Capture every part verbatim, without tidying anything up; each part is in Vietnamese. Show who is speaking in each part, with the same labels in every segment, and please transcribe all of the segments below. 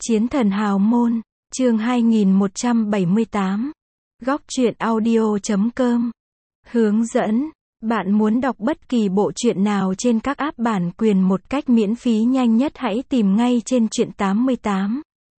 Speaker 1: Chiến thần hào môn, chương hai nghìn một trăm bảy mươi tám. Góc truyện audio chấm com. Hướng dẫn, bạn muốn đọc bất kỳ bộ truyện nào trên các app bản quyền một cách miễn phí nhanh nhất hãy tìm ngay trên truyện tám mươi tám.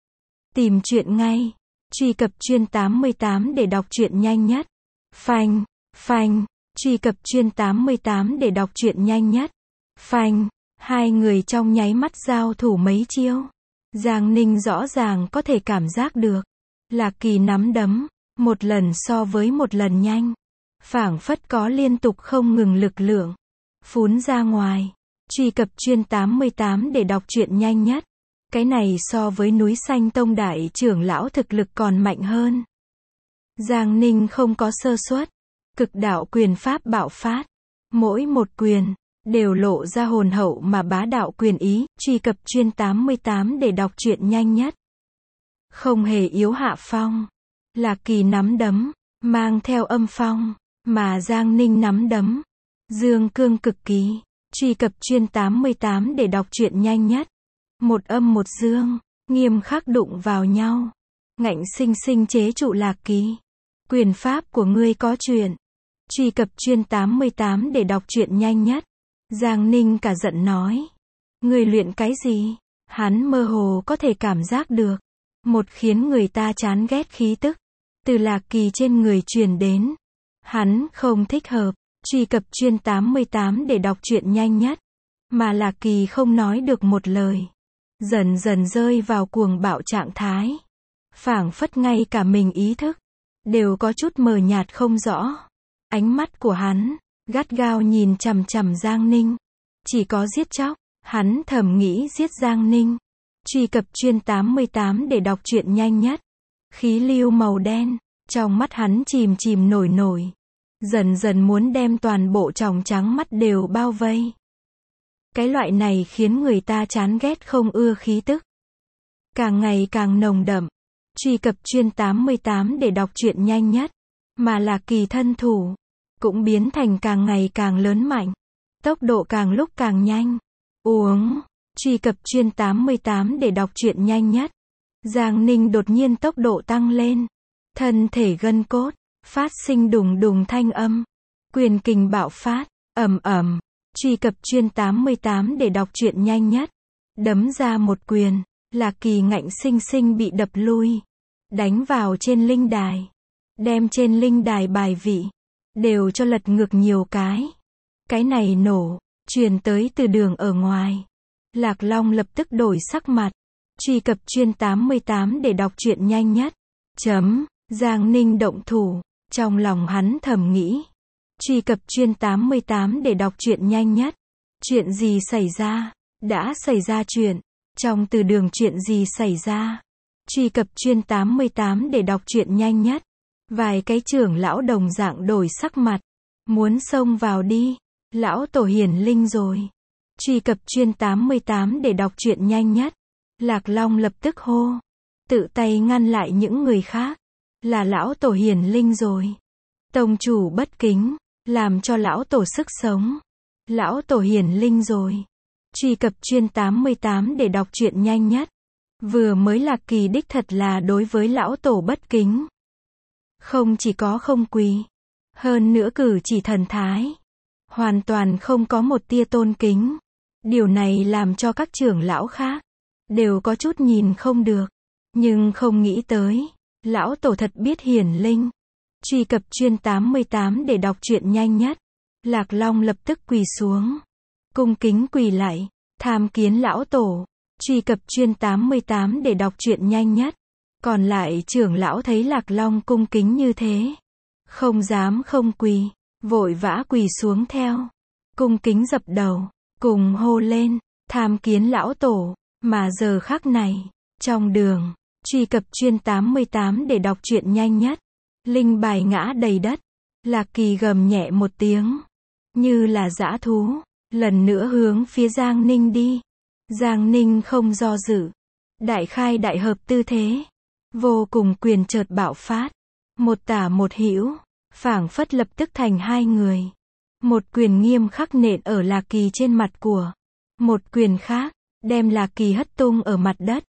Speaker 1: Tìm truyện ngay, truy cập truyện tám mươi tám để đọc truyện nhanh nhất. Phanh, phanh, truy cập truyện tám mươi tám để đọc truyện nhanh nhất. Phanh, hai người trong nháy mắt giao thủ mấy chiêu. Giang Ninh rõ ràng có thể cảm giác được. Lạc Kỳ nắm đấm, một lần so với một lần nhanh. Phảng phất có liên tục không ngừng lực lượng. Phún ra ngoài. Truy cập truyện tám mươi tám để đọc truyện nhanh nhất. Cái này so với núi xanh tông đại trưởng lão thực lực còn mạnh hơn. Giang Ninh không có sơ suất. Cực đạo quyền pháp bạo phát. Mỗi một quyền đều lộ ra hồn hậu mà bá đạo quyền ý. Truy cập truyện tám mươi tám để đọc truyện nhanh nhất. Không hề yếu hạ phong. Lạc Kỳ nắm đấm, mang theo âm phong, mà Giang Ninh nắm đấm, dương cương cực kỳ. Truy cập truyện tám mươi tám để đọc truyện nhanh nhất. Một âm một dương, nghiêm khắc đụng vào nhau. Ngạnh sinh sinh chế trụ Lạc Kỳ. Quyền pháp của ngươi có chuyện. Truy cập truyện tám mươi tám để đọc truyện nhanh nhất. Giang Ninh cả giận nói. Ngươi luyện cái gì? Hắn mơ hồ có thể cảm giác được. Một khiến người ta chán ghét khí tức. Từ Lạc Kỳ trên người truyền đến. Hắn không thích hợp. Truy cập truyện tám mươi tám để đọc truyện nhanh nhất. Mà Lạc Kỳ không nói được một lời. Dần dần rơi vào cuồng bạo trạng thái. Phảng phất ngay cả mình ý thức. Đều có chút mờ nhạt không rõ. Ánh mắt của hắn gắt gao nhìn chằm chằm Giang Ninh. Chỉ có giết chóc. Hắn thầm nghĩ giết Giang Ninh. Truy cập truyện tám mươi tám để đọc truyện nhanh nhất. Khí lưu màu đen. Trong mắt hắn chìm chìm nổi nổi. Dần dần muốn đem toàn bộ tròng trắng mắt đều bao vây. Cái loại này khiến người ta chán ghét không ưa khí tức. Càng ngày càng nồng đậm. Truy cập truyện tám mươi tám để đọc truyện nhanh nhất. Mà Lạc Kỳ thân thủ cũng biến thành càng ngày càng lớn mạnh. Tốc độ càng lúc càng nhanh. Uống. Truy cập truyện tám mươi tám để đọc truyện nhanh nhất. Giang Ninh đột nhiên tốc độ tăng lên. Thân thể gân cốt phát sinh đùng đùng thanh âm. Quyền kình bạo phát, ầm ầm. Truy cập truyện tám mươi tám để đọc truyện nhanh nhất. Đấm ra một quyền, Lạc Kỳ ngạnh sinh sinh bị đập lui. Đánh vào trên linh đài. Đem trên linh đài bài vị đều cho lật ngược nhiều cái. Cái này nổ, truyền tới từ đường ở ngoài. Lạc Long lập tức đổi sắc mặt. Truy cập truyện tám mươi tám để đọc truyện nhanh nhất. Chấm, Giang Ninh động thủ, trong lòng hắn thầm nghĩ. Truy cập truyện tám mươi tám để đọc truyện nhanh nhất. Chuyện gì xảy ra? Đã xảy ra chuyện. Trong từ đường chuyện gì xảy ra? Truy cập truyện tám mươi tám để đọc truyện nhanh nhất. Vài cái trưởng lão đồng dạng đổi sắc mặt. Muốn xông vào đi. Lão tổ hiển linh rồi. Truy cập truyện tám mươi tám để đọc truyện nhanh nhất. Lạc Long lập tức hô. Tự tay ngăn lại những người khác. Là lão tổ hiển linh rồi. Tông chủ bất kính. Làm cho lão tổ sức sống. Lão tổ hiển linh rồi. Truy cập truyện tám mươi tám để đọc truyện nhanh nhất. Vừa mới Lạc Kỳ đích thật là đối với lão tổ bất kính. Không chỉ có không quỳ. Hơn nữa cử chỉ thần thái. Hoàn toàn không có một tia tôn kính. Điều này làm cho các trưởng lão khác đều có chút nhìn không được. Nhưng không nghĩ tới. Lão tổ thật biết hiển linh. Truy cập truyện tám mươi tám để đọc truyện nhanh nhất. Lạc Long lập tức quỳ xuống. Cung kính quỳ lại. Tham kiến lão tổ. Truy cập truyện tám mươi tám để đọc truyện nhanh nhất. Còn lại trưởng lão thấy Lạc Long cung kính như thế. Không dám không quỳ. Vội vã quỳ xuống theo. Cung kính dập đầu. Cùng hô lên. Tham kiến lão tổ. Mà giờ khắc này. Trong đường. Truy cập truyện tám mươi tám để đọc truyện nhanh nhất. Linh bài ngã đầy đất. Lạc Kỳ gầm nhẹ một tiếng. Như là dã thú. Lần nữa hướng phía Giang Ninh đi. Giang Ninh không do dự. Đại khai đại hợp tư thế. Vô cùng quyền chợt bạo phát. Một tả một hữu. Phảng phất lập tức thành hai người. Một quyền nghiêm khắc nện ở Lạc Kỳ trên mặt của. Một quyền khác. Đem Lạc Kỳ hất tung ở mặt đất.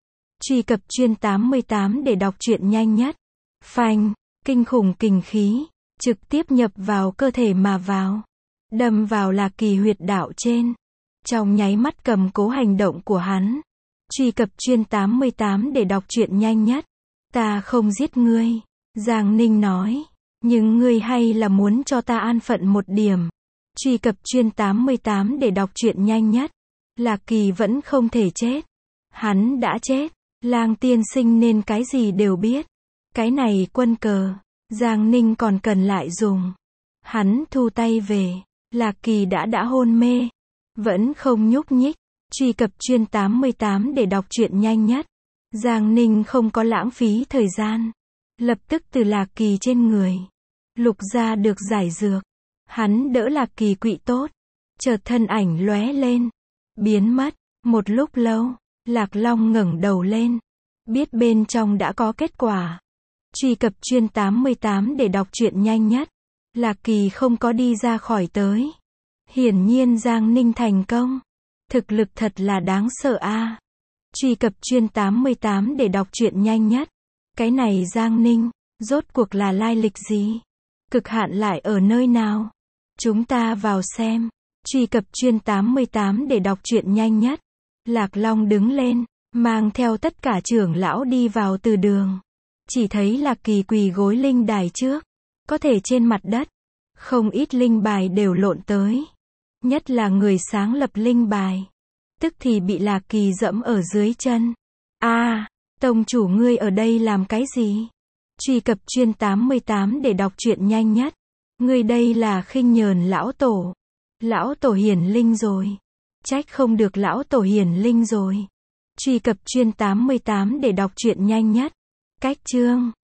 Speaker 1: Truy cập chuyên tám mươi tám để đọc truyện nhanh nhất. Phanh, kinh khủng kình khí, trực tiếp nhập vào cơ thể mà vào. Đâm vào Lạc Kỳ huyệt đạo trên. Trong nháy mắt cầm cố hành động của hắn. Truy cập chuyên tám mươi tám để đọc truyện nhanh nhất. Ta không giết ngươi, Giang Ninh nói. Nhưng ngươi hay là muốn cho ta an phận một điểm. Truy cập chuyên tám mươi tám để đọc truyện nhanh nhất. Lạc Kỳ vẫn không thể chết. Hắn đã chết. Lang tiên sinh nên cái gì đều biết. Cái này quân cờ, Giang Ninh còn cần lại dùng. Hắn thu tay về. Lạc Kỳ đã đã hôn mê. Vẫn không nhúc nhích. Truy cập chuyên tám mươi tám để đọc truyện nhanh nhất. Giang Ninh không có lãng phí thời gian. Lập tức từ Lạc Kỳ trên người. Lục ra được giải dược. Hắn đỡ Lạc Kỳ quỵ tốt. Chợt thân ảnh lóe lên. Biến mất. Một lúc lâu. Lạc Long ngẩng đầu lên. Biết bên trong đã có kết quả. Truy cập chuyên tám mươi tám để đọc truyện nhanh nhất. Lạc Kỳ không có đi ra khỏi tới. Hiển nhiên Giang Ninh thành công. Thực lực thật là đáng sợ a. À. Truy cập chuyên tám mươi tám để đọc truyện nhanh nhất. Cái này Giang Ninh, rốt cuộc là lai lịch gì? Cực hạn lại ở nơi nào? Chúng ta vào xem. Truy cập chuyên tám mươi tám để đọc truyện nhanh nhất. Lạc Long đứng lên, mang theo tất cả trưởng lão đi vào từ đường. Chỉ thấy Lạc Kỳ quỳ gối linh đài trước. Có thể trên mặt đất. Không ít linh bài đều lộn tới. Nhất là người sáng lập linh bài. Tức thì bị Lạc Kỳ dẫm ở dưới chân. A, à, tông chủ ngươi ở đây làm cái gì? Truy cập chuyên tám mươi tám để đọc truyện nhanh nhất. Ngươi đây là khinh nhờn lão tổ. Lão tổ hiển linh rồi. Trách không được lão tổ hiển linh rồi. Truy cập chuyên tám mươi tám để đọc truyện nhanh nhất. Cách chương